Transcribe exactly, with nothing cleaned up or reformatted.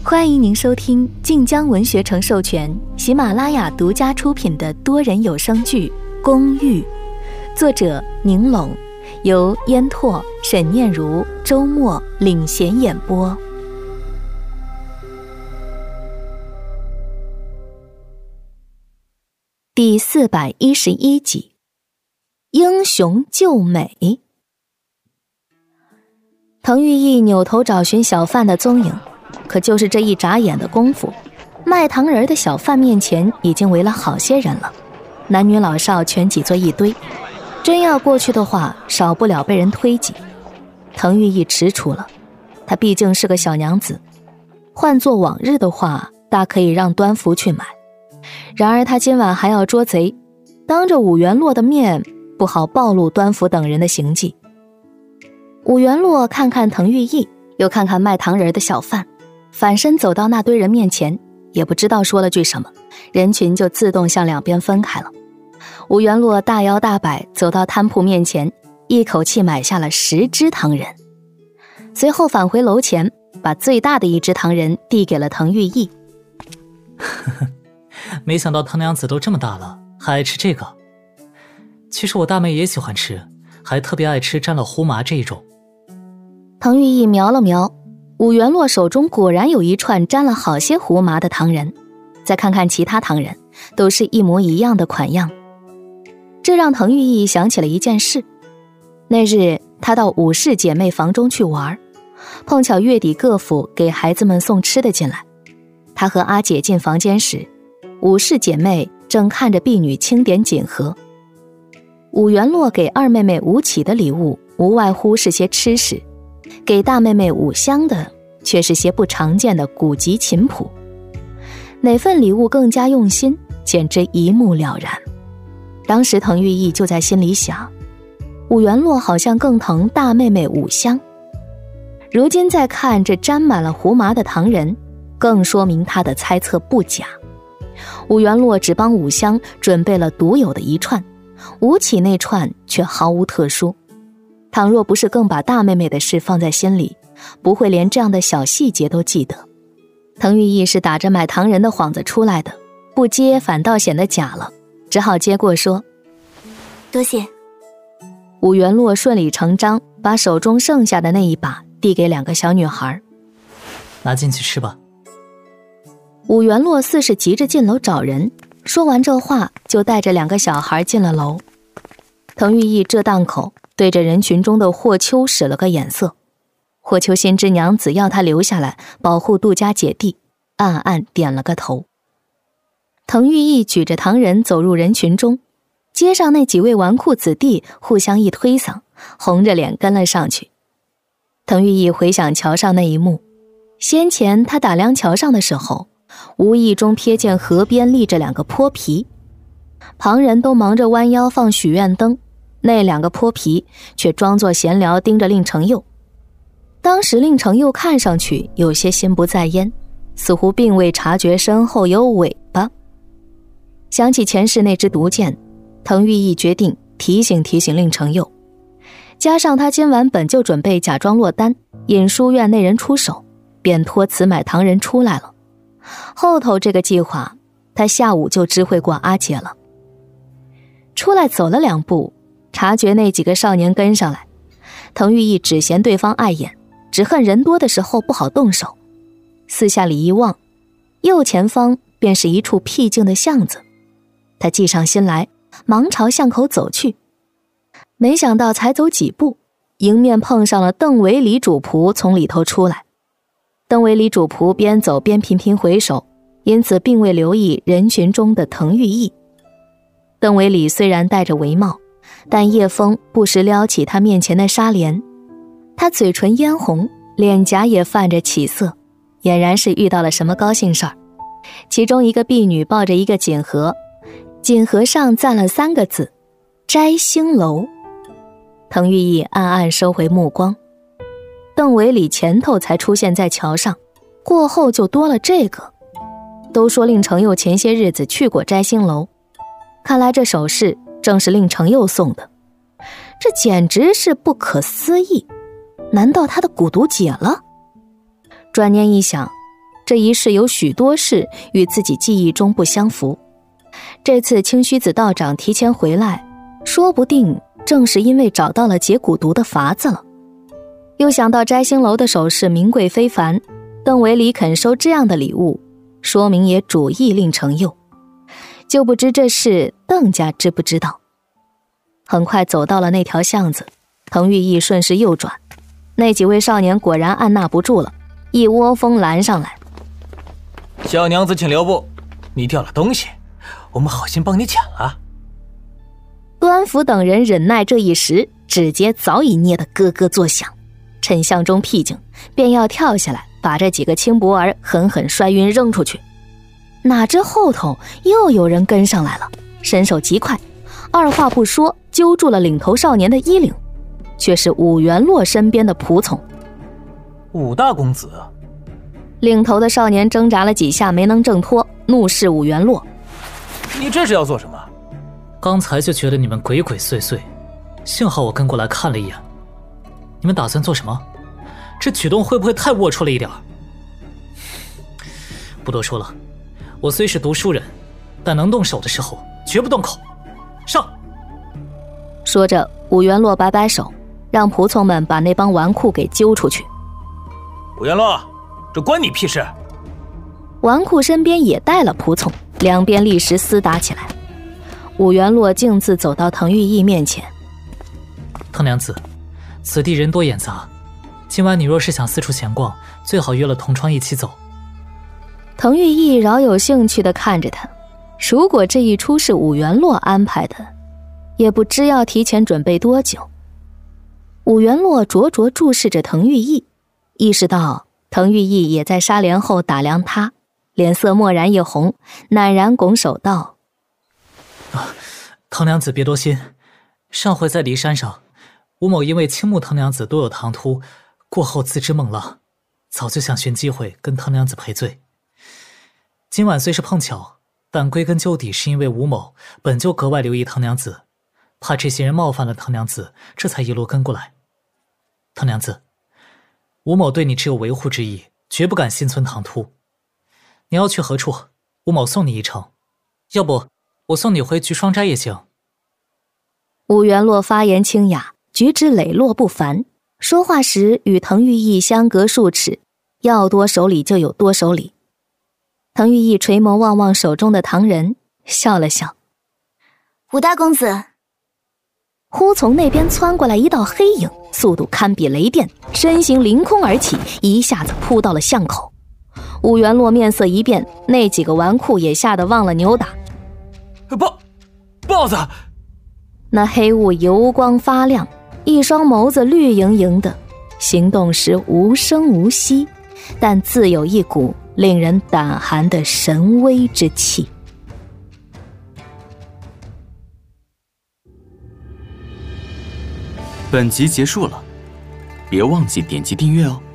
欢迎您收听晋江文学城授权、喜马拉雅独家出品的多人有声剧《公寓》，作者宁拢，由烟拓、沈念如、周末领衔演播。第四百一十一集，英雄救美。滕玉义扭头找寻小贩的踪影，可就是这一眨眼的功夫，卖糖人的小贩面前已经围了好些人了，男女老少全挤作一堆，真要过去的话，少不了被人推挤。滕玉义踟蹰了，她毕竟是个小娘子，换作往日的话，大可以让端福去买。然而他今晚还要捉贼，当着武元洛的面，不好暴露端福等人的行迹。武元洛看看滕玉义，又看看卖糖人的小贩，反身走到那堆人面前，也不知道说了句什么，人群就自动向两边分开了。武元洛大摇大摆走到摊铺面前，一口气买下了十只糖人，随后返回楼前，把最大的一只糖人递给了滕玉义。 没想到唐娘子都这么大了，还爱吃这个。其实我大妹也喜欢吃，还特别爱吃沾了胡麻这一种。 滕玉义瞄了瞄，武元洛手中果然有一串沾了好些胡麻的糖人，再看看其他糖人，都是一模一样的款样。这让滕玉义想起了一件事。那日他到武氏姐妹房中去玩，碰巧月底各府给孩子们送吃的进来。他和阿姐进房间时，武氏姐妹正看着婢女清点锦盒。武元洛给二妹妹武启的礼物无外乎是些吃食，给大妹妹武香的却是些不常见的古籍琴谱。哪份礼物更加用心，简直一目了然。当时滕玉义就在心里想，武元洛好像更疼大妹妹武香。如今再看这沾满了胡麻的糖人，更说明他的猜测不假。武元洛只帮武香准备了独有的一串，武启那串却毫无特殊。倘若不是更把大妹妹的事放在心里，不会连这样的小细节都记得。滕玉义是打着买糖人的幌子出来的，不接反倒显得假了，只好接过说： 多谢。 武元洛顺理成章把手中剩下的那一把递给两个小女孩， 拿进去吃吧。 武元洛似是急着进楼找人，说完这话就带着两个小孩进了楼。滕玉义这档口对着人群中的霍秋使了个眼色，霍秋心知娘子要他留下来保护杜家姐弟，暗暗点了个头。滕玉义举着糖人走入人群中，街上那几位纨绔子弟互相一推搡，红着脸跟了上去。滕玉义回想桥上那一幕，先前他打量桥上的时候，无意中瞥见河边立着两个泼皮，旁人都忙着弯腰放许愿灯，那两个泼皮却装作闲聊盯着令程佑。当时令程佑看上去有些心不在焉，似乎并未察觉身后有尾巴。想起前世那支毒箭，滕玉义决定提醒提醒令程佑，加上他今晚本就准备假装落单，引书院那人出手，便托辞买糖人出来了。后头这个计划，他下午就知会过阿姐了。出来走了两步，察觉那几个少年跟上来，滕玉义只嫌对方碍眼，只恨人多的时候不好动手。四下里一望，右前方便是一处僻静的巷子，他计上心来，忙朝巷口走去。没想到才走几步，迎面碰上了邓维礼主仆从里头出来。邓维礼主仆边走边频频回首，因此并未留意人群中的滕玉义。邓维礼虽然戴着围帽，但夜风不时撩起他面前的纱帘，他嘴唇嫣红，脸颊也泛着起色，俨然是遇到了什么高兴事儿。其中一个婢女抱着一个锦盒，锦盒上赞了三个字：摘星楼。滕玉义暗暗收回目光。邓维礼前头才出现在桥上，过后就多了这个。都说令程佑前些日子去过摘星楼，看来这首饰正是令程佑送的，这简直是不可思议。难道他的蛊毒解了？转念一想， 这一世有许多事与自己记忆中不相符。这次清虚子道长提前回来，说不定正是因为找到了解蛊毒的法子了。又想到摘星楼的首饰名贵非凡，邓维礼肯收这样的礼物，说明也主意另成诱。就不知这事邓家知不知道。很快走到了那条巷子，滕玉义顺势右转，那几位少年果然按捺不住了，一窝蜂拦上来。 小娘子请留步，你掉了东西，我们好心帮你捡了。 端福等人忍耐这一时，指节早已捏得咯咯作响，趁巷中僻静，便要跳下来把这几个轻薄儿狠狠摔晕扔出去。哪知后头又有人跟上来了，身手极快，二话不说揪住了领头少年的衣领，却是武元洛身边的仆从。 武大公子。 领头的少年挣扎了几下没能挣脱，怒视武元洛： 你这是要做什么？ 刚才就觉得你们鬼鬼祟祟，幸好我跟过来看了一眼。你们打算做什么？这举动会不会太龌龊了一点？不多说了，我虽是读书人，但能动手的时候绝不动口。上！ 说着，武元洛摆摆手，让仆从们把那帮纨绔给揪出去。 武元洛，这关你屁事！ 纨绔身边也带了仆从，两边立时厮打起来。武元洛径自走到滕玉义面前： 滕娘子，此地人多眼杂，今晚你若是想四处闲逛，最好约了同窗一起走。 滕玉义饶有兴趣地看着他，如果这一出是武元洛安排的，也不知要提前准备多久。武元洛灼灼注视着滕玉义，意识到滕玉义也在纱帘后打量他，脸色蓦然一红，赧然拱手道： 啊，滕娘子别多心，上回在骊山上，吴某因为倾慕滕娘子多有唐突，过后自知孟浪，早就想寻机会跟滕娘子赔罪。今晚虽是碰巧，但归根究底是因为吴某本就格外留意滕娘子，怕这些人冒犯了滕娘子，这才一路跟过来。滕娘子，吴某对你只有维护之意，绝不敢心存唐突。你要去何处？吴某送你一程，要不我送你回菊霜斋也行。 武元洛发言清雅，举止磊落不凡，说话时与滕玉义相隔数尺，要多守礼就有多守礼。滕玉义垂眸望望手中的唐人，笑了笑： 武大公子。 忽从那边窜过来一道黑影，速度堪比雷电，身形凌空而起，一下子扑到了巷口。武元洛面色一变，那几个纨绔也吓得忘了扭打。 豹豹子！ 那黑雾油光发亮，一双眸子绿莹莹的，行动时无声无息，但自有一股令人胆寒的神威之气。 本集结束了，别忘记点击订阅哦。